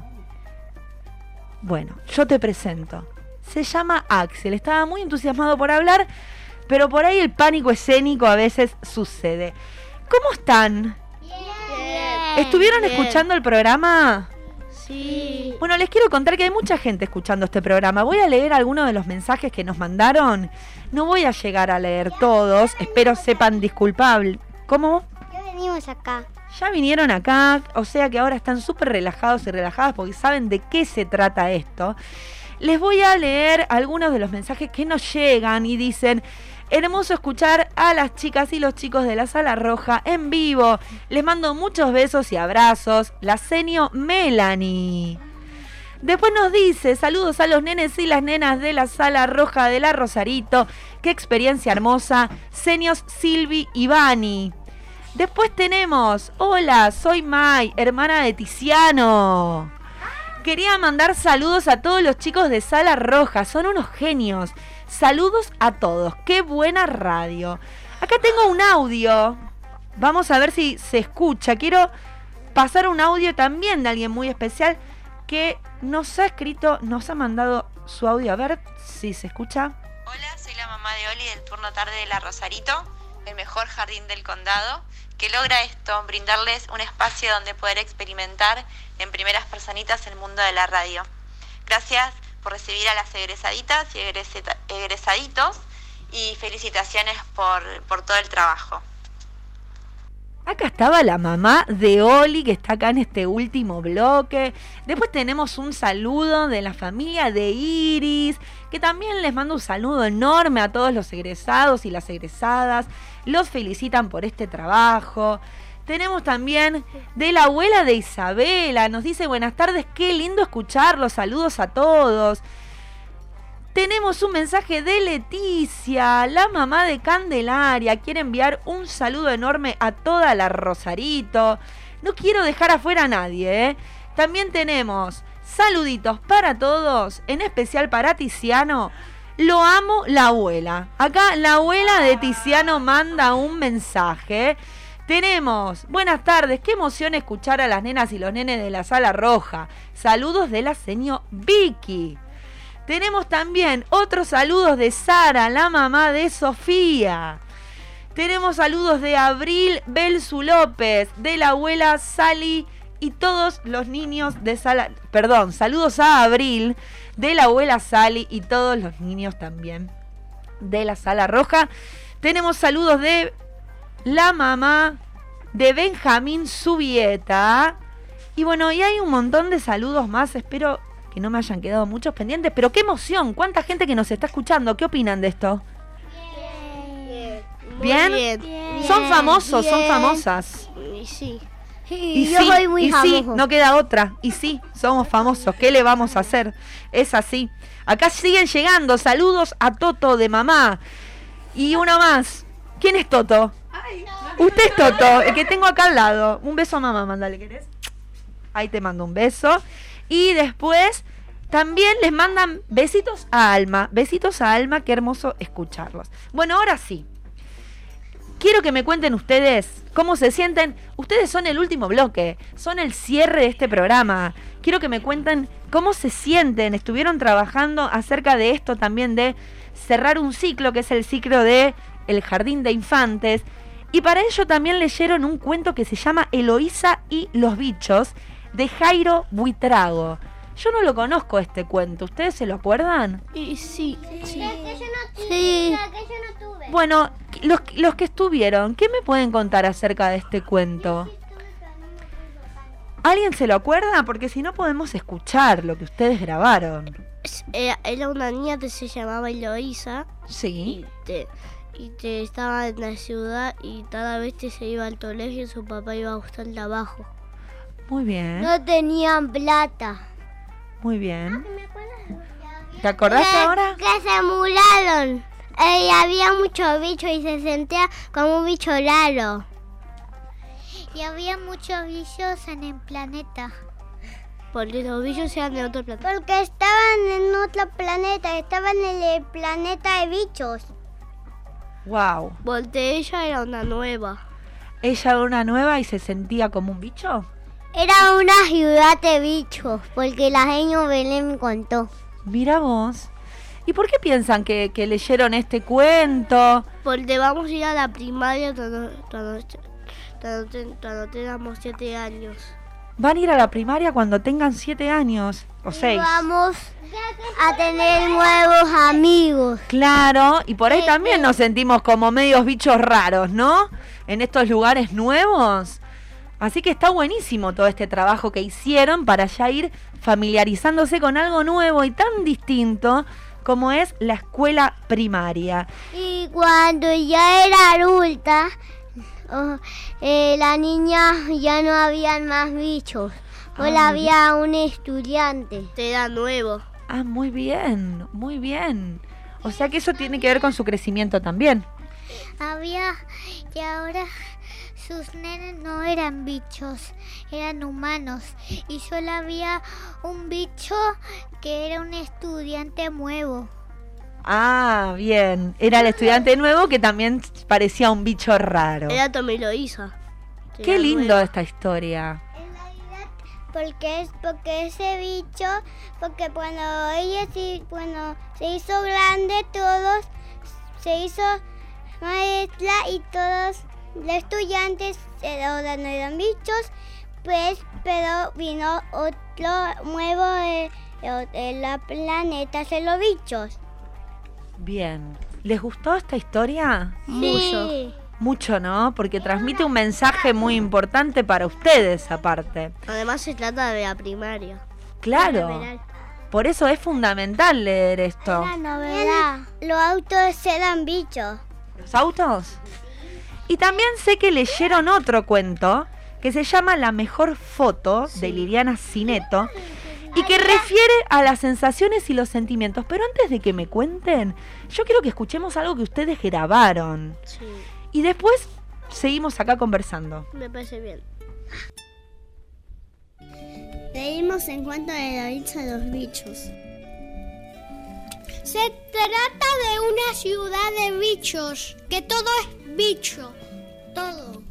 Bueno, yo te presento. Se llama Axel. Estaba muy entusiasmado por hablar, pero por ahí el pánico escénico a veces sucede. ¿Cómo están? Bien. ¿Estuvieron Bien. escuchando el programa? Sí. Bueno, les quiero contar que hay mucha gente escuchando este programa. Voy a leer algunos de los mensajes que nos mandaron. No voy a llegar a leer todos. Espero sepan disculpable. ¿Cómo? Ya venimos acá. Ya vinieron acá, o sea que ahora están súper relajados y relajadas porque saben de qué se trata esto. Les voy a leer algunos de los mensajes que nos llegan y dicen: hermoso escuchar a las chicas y los chicos de la Sala Roja en vivo. Les mando muchos besos y abrazos. La senio Melanie. Después nos dice: saludos a los nenes y las nenas de la Sala Roja de la Rosarito. Qué experiencia hermosa. Senios Silvi y Vani. Después tenemos: hola, soy Mai, hermana de Tiziano. Quería mandar saludos a todos los chicos de Sala Roja, son unos genios. Saludos a todos, qué buena radio. Acá tengo un audio, vamos a ver si se escucha. Quiero pasar un audio también de alguien muy especial que nos ha escrito, nos ha mandado su audio. A ver si se escucha. Hola, soy la mamá de Oli del turno tarde de la Rosarito, el mejor jardín del condado, que logra esto, brindarles un espacio donde poder experimentar en primeras personitas el mundo de la radio. Gracias por recibir a las egresaditas y egreseta, egresaditos y felicitaciones por, por todo el trabajo. Acá estaba la mamá de Oli, que está acá en este último bloque. Después tenemos un saludo de la familia de Iris, que también les mando un saludo enorme a todos los egresados y las egresadas. Los felicitan por este trabajo. Tenemos también de la abuela de Isabela. Nos dice: buenas tardes, qué lindo escucharlos. Saludos a todos. Tenemos un mensaje de Leticia, la mamá de Candelaria. Quiere enviar un saludo enorme a toda la Rosarito. No quiero dejar afuera a nadie, ¿eh? También tenemos saluditos para todos, en especial para Tiziano. Lo amo, la abuela. Acá la abuela de Tiziano manda un mensaje. Tenemos: buenas tardes, qué emoción escuchar a las nenas y los nenes de la Sala Roja. Saludos de la señor Vicky. Tenemos también otros saludos de Sara, la mamá de Sofía. Tenemos saludos de Abril Belsu López, de la abuela Sally y todos los niños de Sala... Perdón, saludos a Abril, de la abuela Sally y todos los niños también de la Sala Roja. Tenemos saludos de la mamá de Benjamín Subieta. Y bueno, y hay un montón de saludos más, espero que no me hayan quedado muchos pendientes, pero qué emoción, cuánta gente que nos está escuchando. ¿Qué opinan de esto? Bien. ¿Bien? Bien. Son famosos, Bien. son famosas. Y sí. Y yo sí, soy muy y famoso. sí, no queda otra. Y sí, somos famosos. ¿Qué le vamos a hacer? Es así. Acá siguen llegando saludos a Toto de mamá. Y uno más. ¿Quién es Toto? Usted es Toto, el que tengo acá al lado. Un beso a mamá, mandale, ¿querés? Ahí te mando un beso. Y después también les mandan besitos a Alma. Besitos a Alma, qué hermoso escucharlos. Bueno, ahora sí. Quiero que me cuenten ustedes cómo se sienten. Ustedes son el último bloque, son el cierre de este programa. Quiero que me cuenten cómo se sienten. Estuvieron trabajando acerca de esto también, de cerrar un ciclo, que es el ciclo de El Jardín de Infantes. Y para ello también leyeron un cuento que se llama Eloísa y los bichos, de Jairo Buitrago. Yo no lo conozco este cuento, ¿ustedes se lo acuerdan? Y sí. Sí. Sí. Bueno, los, los que estuvieron, ¿qué me pueden contar acerca de este cuento? ¿Alguien se lo acuerda? Porque si no podemos escuchar lo que ustedes grabaron. Era, era una niña que se llamaba Eloísa. Sí. Y, te, y te estaba en la ciudad y cada vez que se iba al colegio su papá iba a buscar trabajo. Muy bien. No tenían plata. Muy bien. ¿Te acordaste que, ahora? Que se mularon. eh, había muchos bichos y se sentía como un bicho raro. Y había muchos bichos en el planeta. Porque los bichos eran de otro planeta. Porque estaban en otro planeta, estaban en el planeta de bichos. Wow. Porque ella era una nueva. ¿Ella era una nueva y se sentía como un bicho? Era una ciudad de bichos, porque la genio Belén me contó. Mira vos. ¿Y por qué piensan que, que leyeron este cuento? Porque vamos a ir a la primaria cuando, cuando, cuando, cuando tengamos siete años. Van a ir a la primaria cuando tengan siete años o seis. Vamos a tener nuevos amigos. Claro, y por ahí también nos sentimos como medios bichos raros, ¿no? En estos lugares nuevos. Así que está buenísimo todo este trabajo que hicieron para ya ir familiarizándose con algo nuevo y tan distinto como es la escuela primaria. Y cuando ya era adulta, oh, eh, la niña ya no habían más bichos. Solo ah, había un estudiante. Era nuevo. Ah, muy bien, muy bien. O sea que eso tiene que ver con su crecimiento también. Había, y ahora sus nenes no eran bichos, eran humanos. Y solo había un bicho que era un estudiante nuevo. Ah, bien. Era el estudiante nuevo que también parecía un bicho raro. Era Tommy Loisa. Qué lindo nueva. Esta historia. En realidad, porque es porque ese bicho, porque cuando ella sí, cuando se hizo grande, todos se hizo maestra y todos los estudiantes ahora no eran bichos, pues, pero vino otro nuevo de, de la planeta de los bichos. Bien. ¿Les gustó esta historia? Sí. Mucho. Mucho, ¿no? Porque transmite un mensaje muy importante para ustedes, aparte. Además se trata de la primaria. Claro. Por eso es fundamental leer esto. La novedad. Los autos eran bichos. ¿Los autos? Y también sé que leyeron otro cuento que se llama La mejor foto, sí, de Liliana Cineto, y que refiere a las sensaciones y los sentimientos. Pero antes de que me cuenten, yo quiero que escuchemos algo que ustedes grabaron. Sí. Y después seguimos acá conversando. Me parece bien. Leímos en cuanto de la lista de los bichos. Se trata de una ciudad de bichos, que todo es bicho, todo.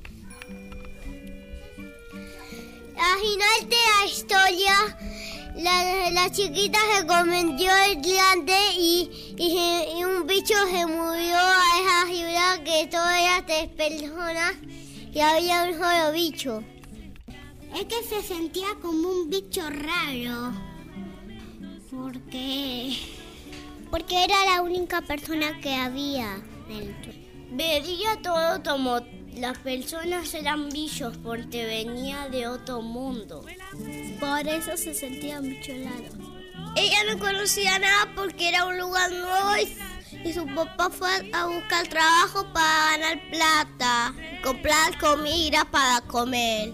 Al final de la historia, la, la chiquita se convirtió en grande y, y, y un bicho se murió a esa ciudad que todas eran tres personas y había un solo bicho. Es que se sentía como un bicho raro, porque, porque era la única persona que había dentro. Veía todo como las personas eran bichos porque venía de otro mundo. Por eso se sentía un bicho raro. Ella no conocía nada porque era un lugar nuevo y, y su papá fue a buscar trabajo para ganar plata, comprar comida para comer.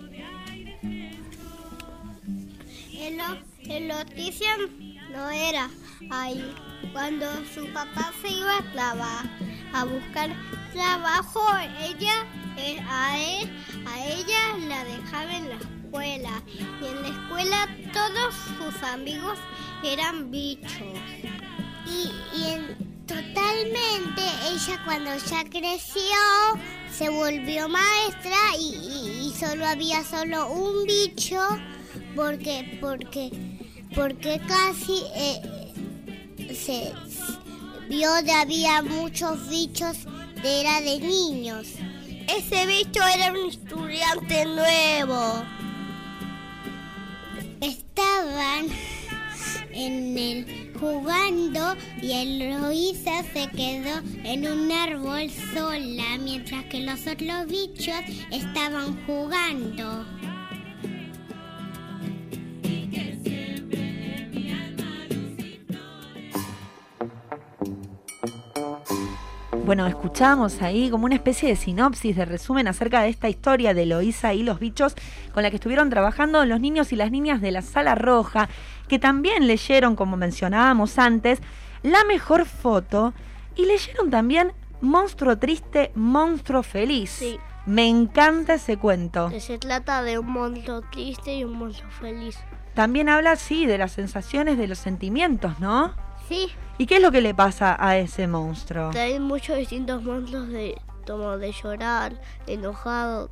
En, lo, en noticia no era ahí. Cuando su papá se iba a trabajar, a buscar trabajo, ella a, él, a ella la dejaba en la escuela. Y en la escuela todos sus amigos eran bichos. Y, y en, totalmente ella cuando ya creció se volvió maestra y, y, y solo había solo un bicho porque porque porque casi eh, se vio que había muchos bichos de era de niños. Ese bicho era un estudiante nuevo. Estaban en el jugando y Eloísa se quedó en un árbol sola mientras que los otros bichos estaban jugando. Bueno, escuchamos ahí como una especie de sinopsis, de resumen acerca de esta historia de Eloísa y los bichos con la que estuvieron trabajando los niños y las niñas de la Sala Roja, que también leyeron, como mencionábamos antes, La mejor foto Y leyeron también Monstruo Triste, Monstruo Feliz. Sí. Me encanta ese cuento. Que se trata de un monstruo triste y un monstruo feliz. También habla, sí, de las sensaciones, de los sentimientos, ¿no? Sí. ¿Y qué es lo que le pasa a ese monstruo? Hay muchos distintos monstruos de, como de llorar, enojado,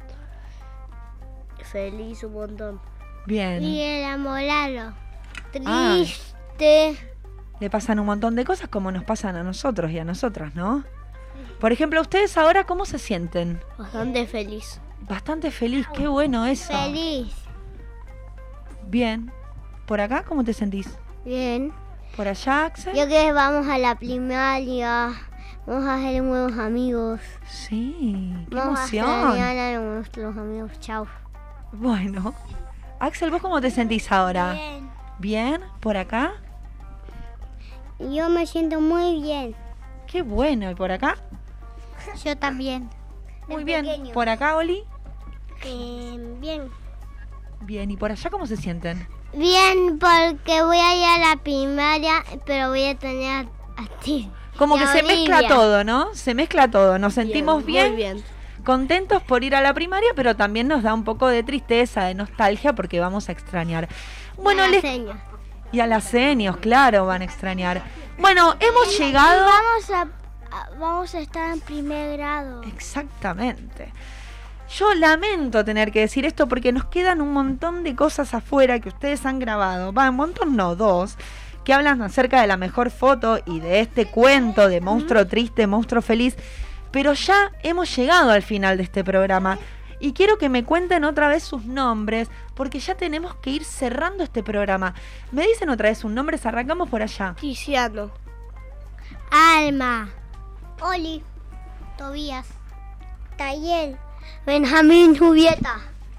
feliz, un montón. Bien. Y enamorado, Ah. triste. Le pasan un montón de cosas como nos pasan a nosotros y a nosotras, ¿no? Por ejemplo, ¿ustedes ahora cómo se sienten? Bastante feliz. Bastante feliz, qué bueno eso. Feliz. Bien. ¿Por acá cómo te sentís? Bien. ¿Por allá, Axel? Yo que vamos a la primaria, vamos a hacer nuevos amigos. Sí, qué vamos emoción. a extrañar a nuestros amigos. Chao. Bueno. Axel, ¿vos cómo te sentís ahora? Bien. ¿Bien? ¿Por acá? Yo me siento muy bien. Qué bueno. ¿Y por acá? Yo también. Muy bien. ¿Por acá, Oli? Eh, bien. Bien. ¿Y por allá cómo se sienten? Bien, porque voy a ir a la primaria, pero voy a tener a ti. Como y que a se Olivia. mezcla todo, ¿no? Se mezcla todo. Nos sentimos bien, Muy bien. contentos por ir a la primaria, pero también nos da un poco de tristeza, de nostalgia, porque vamos a extrañar. Bueno, Y a les... las señas. Y a las senios, claro, van a extrañar. Bueno, hemos Y llegado... Vamos a, a- vamos a estar en primer grado. Exactamente. Yo lamento tener que decir esto porque nos quedan un montón de cosas afuera que ustedes han grabado. Va, un montón no, dos. Que hablan acerca de la mejor foto y de este cuento de monstruo triste, monstruo feliz. Pero ya hemos llegado al final de este programa. Y quiero que me cuenten otra vez sus nombres, porque ya tenemos que ir cerrando este programa. ¿Me dicen otra vez sus nombres? Arrancamos por allá. Tiziano. Alma. Oli. Tobías. Tayel. Benjamín Julieta.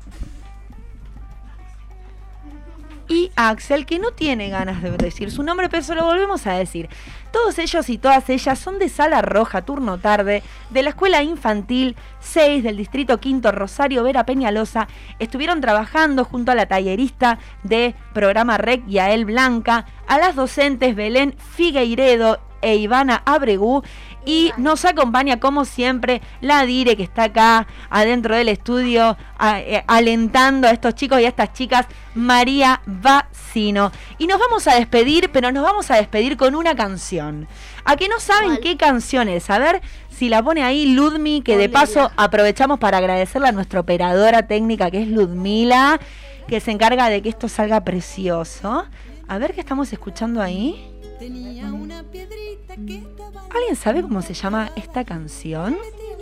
Y Axel, que no tiene ganas de decir su nombre, pero se lo volvemos a decir. Todos ellos y todas ellas son de Sala Roja, turno tarde, de la Escuela Infantil seis del Distrito Quinto Rosario Vera Peñalosa. Estuvieron trabajando junto a la tallerista de Programa Rec, Yael Blanca, a las docentes Belén Figueiredo e Ivana Abregú. Y nos acompaña, como siempre, la Dire, que está acá adentro del estudio, a, eh, alentando a estos chicos y a estas chicas, María Vacino. Y nos vamos a despedir, pero nos vamos a despedir con una canción. ¿A que no saben ¿Cuál? qué canción es? A ver si la pone ahí Ludmi, que de Ponela. paso aprovechamos para agradecerle a nuestra operadora técnica, que es Ludmila, que se encarga de que esto salga precioso. A ver qué estamos escuchando ahí. Tenía una piedrita que estaba... ¿Alguien sabe cómo se llama esta canción?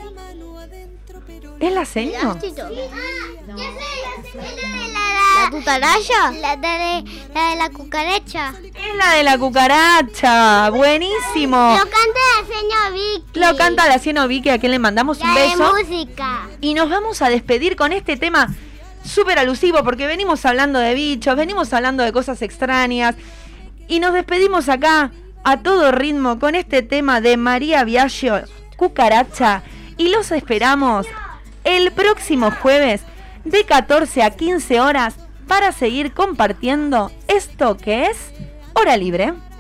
¿Es la seño? Elastito. ¿La cucaracha? La de, la de la cucaracha. Es la de la cucaracha. Buenísimo. Lo canta la señora Vicky. Lo canta la señora Vicky, a quien le mandamos un La de beso. música. Y nos vamos a despedir con este tema súper alusivo, porque venimos hablando de bichos, venimos hablando de cosas extrañas. Y nos despedimos acá a todo ritmo con este tema de María Biagio, Cucaracha. Y los esperamos el próximo jueves de catorce a quince horas para seguir compartiendo esto que es Hora Libre.